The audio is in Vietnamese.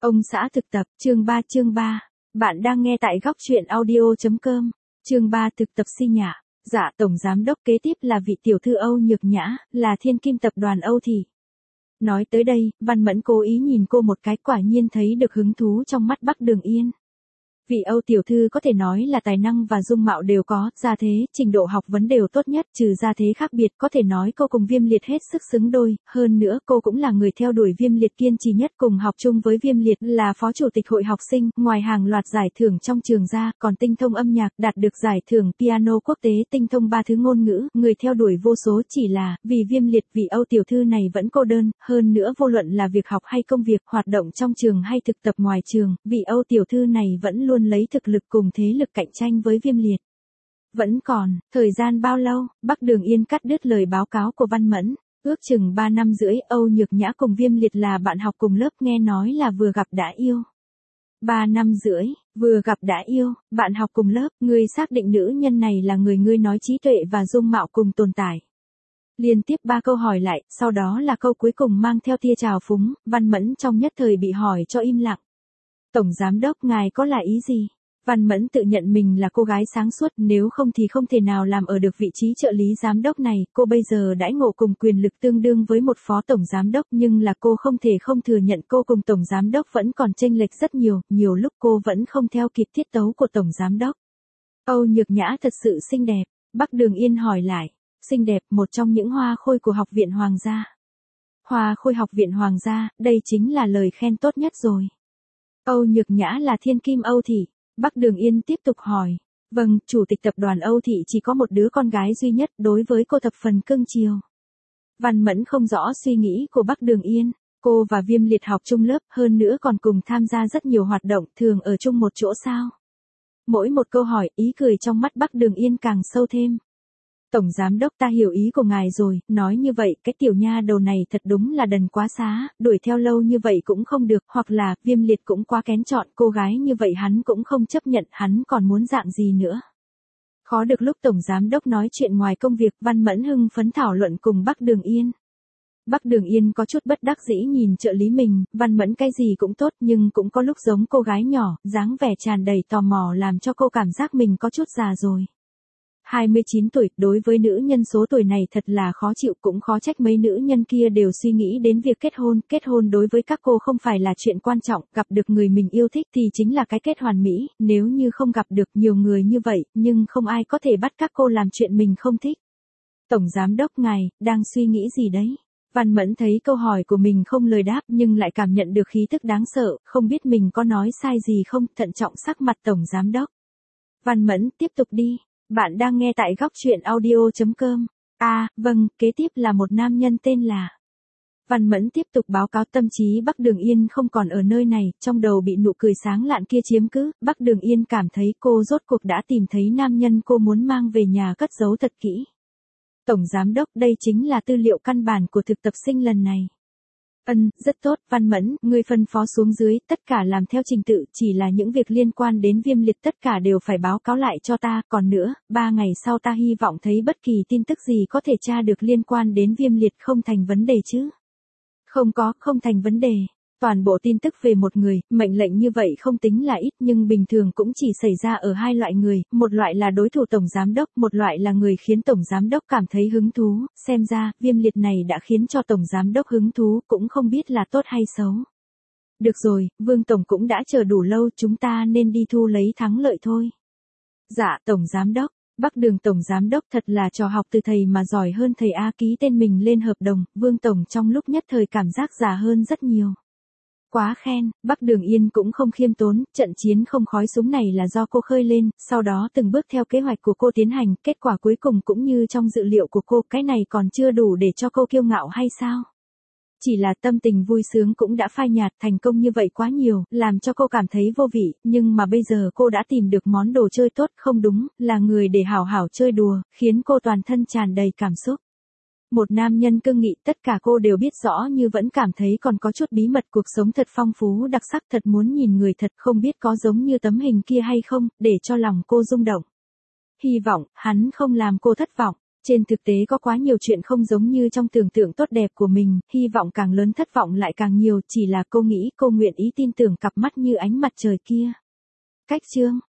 Ông xã thực tập, chương 3. Bạn đang nghe tại góc truyện audio.com. Chương 3 thực tập Si Nhạ. Dạ, tổng giám đốc kế tiếp là vị tiểu thư Âu Nhược Nhã, là thiên kim tập đoàn Âu Thị. Nói tới đây, Văn Mẫn cố ý nhìn cô một cái, quả nhiên thấy được hứng thú trong mắt Bắc Đường Yên. Vị Âu tiểu thư có thể nói là tài năng và dung mạo đều có, gia thế, trình độ học vấn đều tốt nhất, trừ gia thế khác biệt, có thể nói cô cùng Viêm Liệt hết sức xứng đôi, hơn nữa cô cũng là người theo đuổi Viêm Liệt kiên trì nhất, cùng học chung với Viêm Liệt, là phó chủ tịch hội học sinh, ngoài hàng loạt giải thưởng trong trường ra, còn tinh thông âm nhạc, đạt được giải thưởng piano quốc tế, tinh thông 3 thứ ngôn ngữ, người theo đuổi vô số, chỉ là, vì Viêm Liệt, vị Âu tiểu thư này vẫn cô đơn, hơn nữa vô luận là việc học hay công việc, hoạt động trong trường hay thực tập ngoài trường, vị Âu tiểu thư này vẫn luôn lấy thực lực cùng thế lực cạnh tranh với Viêm Liệt. Vẫn còn, thời gian bao lâu, Bắc Đường Yên cắt đứt lời báo cáo của Văn Mẫn, ước chừng 3 năm rưỡi, Âu Nhược Nhã cùng Viêm Liệt là bạn học cùng lớp, nghe nói là vừa gặp đã yêu. 3 năm rưỡi, vừa gặp đã yêu, bạn học cùng lớp, ngươi xác định nữ nhân này là người ngươi nói trí tuệ và dung mạo cùng tồn tại. Liên tiếp 3 câu hỏi lại, sau đó là câu cuối cùng mang theo tia trào phúng, Văn Mẫn trong nhất thời bị hỏi cho im lặng. Tổng giám đốc, ngài có là ý gì? Văn Mẫn tự nhận mình là cô gái sáng suốt, nếu không thì không thể nào làm ở được vị trí trợ lý giám đốc này, cô bây giờ đãi ngộ cùng quyền lực tương đương với một phó tổng giám đốc, nhưng là cô không thể không thừa nhận cô cùng tổng giám đốc vẫn còn chênh lệch rất nhiều, nhiều lúc cô vẫn không theo kịp tiết tấu của tổng giám đốc. Âu Nhược Nhã thật sự xinh đẹp, Bắc Đường Yên hỏi lại, xinh đẹp, một trong những hoa khôi của học viện Hoàng gia. Hoa khôi học viện Hoàng gia, đây chính là lời khen tốt nhất rồi. Âu Nhược Nhã là thiên kim Âu Thị. Bắc Đường Yên tiếp tục hỏi. Vâng, chủ tịch tập đoàn Âu Thị chỉ có một đứa con gái duy nhất, đối với cô thập phần cưng chiều. Văn Mẫn không rõ suy nghĩ của Bắc Đường Yên. Cô và Viêm Liệt học chung lớp, hơn nữa còn cùng tham gia rất nhiều hoạt động, thường ở chung một chỗ sao? Mỗi một câu hỏi, ý cười trong mắt Bắc Đường Yên càng sâu thêm. Tổng giám đốc, ta hiểu ý của ngài rồi, nói như vậy, cái tiểu nha đầu này thật đúng là đần quá xá, đuổi theo lâu như vậy cũng không được, hoặc là, Viêm Liệt cũng quá kén chọn, cô gái như vậy hắn cũng không chấp nhận, hắn còn muốn dạng gì nữa. Khó được lúc tổng giám đốc nói chuyện ngoài công việc, Văn Mẫn hưng phấn thảo luận cùng Bắc Đường Yên. Bắc Đường Yên có chút bất đắc dĩ nhìn trợ lý mình, Văn Mẫn cái gì cũng tốt nhưng cũng có lúc giống cô gái nhỏ, dáng vẻ tràn đầy tò mò làm cho cô cảm giác mình có chút già rồi. 29 tuổi, đối với nữ nhân số tuổi này thật là khó chịu, cũng khó trách mấy nữ nhân kia đều suy nghĩ đến việc kết hôn đối với các cô không phải là chuyện quan trọng, gặp được người mình yêu thích thì chính là cái kết hoàn mỹ, nếu như không gặp được nhiều người như vậy, nhưng không ai có thể bắt các cô làm chuyện mình không thích. Tổng giám đốc ngài, đang suy nghĩ gì đấy? Văn Mẫn thấy câu hỏi của mình không lời đáp nhưng lại cảm nhận được khí tức đáng sợ, không biết mình có nói sai gì không, thận trọng sắc mặt tổng giám đốc. Văn Mẫn, tiếp tục đi. Bạn đang nghe tại góc truyện audio.com. Vâng, kế tiếp là một nam nhân tên là. Văn Mẫn tiếp tục báo cáo, tâm trí Bắc Đường Yên không còn ở nơi này, trong đầu bị nụ cười sáng lạn kia chiếm cứ, Bắc Đường Yên cảm thấy cô rốt cuộc đã tìm thấy nam nhân cô muốn mang về nhà cất giấu thật kỹ. Tổng giám đốc, đây chính là tư liệu căn bản của thực tập sinh lần này. Rất tốt, Văn Mẫn, ngươi phân phó xuống dưới, tất cả làm theo trình tự, chỉ là những việc liên quan đến Viêm Liệt tất cả đều phải báo cáo lại cho ta, còn nữa, 3 ngày sau ta hy vọng thấy bất kỳ tin tức gì có thể tra được liên quan đến Viêm Liệt, không thành vấn đề chứ? Không thành vấn đề. Toàn bộ tin tức về một người, mệnh lệnh như vậy không tính là ít nhưng bình thường cũng chỉ xảy ra ở 2 loại người, một loại là đối thủ tổng giám đốc, một loại là người khiến tổng giám đốc cảm thấy hứng thú, xem ra, Viêm Liệt này đã khiến cho tổng giám đốc hứng thú, cũng không biết là tốt hay xấu. Được rồi, Vương Tổng cũng đã chờ đủ lâu, chúng ta nên đi thu lấy thắng lợi thôi. Dạ, tổng giám đốc. Bắc Đường tổng giám đốc thật là trò học từ thầy mà giỏi hơn thầy A, ký tên mình lên hợp đồng, Vương Tổng trong lúc nhất thời cảm giác già hơn rất nhiều. Quá khen, Bắc Đường Yên cũng không khiêm tốn, trận chiến không khói súng này là do cô khơi lên, sau đó từng bước theo kế hoạch của cô tiến hành, kết quả cuối cùng cũng như trong dự liệu của cô, cái này còn chưa đủ để cho cô kiêu ngạo hay sao? Chỉ là tâm tình vui sướng cũng đã phai nhạt, thành công như vậy quá nhiều, làm cho cô cảm thấy vô vị, nhưng mà bây giờ cô đã tìm được món đồ chơi tốt, không đúng, là người để hảo hảo chơi đùa, khiến cô toàn thân tràn đầy cảm xúc. Một nam nhân cương nghị, tất cả cô đều biết rõ như vẫn cảm thấy còn có chút bí mật, cuộc sống thật phong phú đặc sắc, thật muốn nhìn người thật, không biết có giống như tấm hình kia hay không, để cho lòng cô rung động. Hy vọng, hắn không làm cô thất vọng. Trên thực tế có quá nhiều chuyện không giống như trong tưởng tượng tốt đẹp của mình, hy vọng càng lớn thất vọng lại càng nhiều, chỉ là cô nghĩ cô nguyện ý tin tưởng cặp mắt như ánh mặt trời kia. Cách chương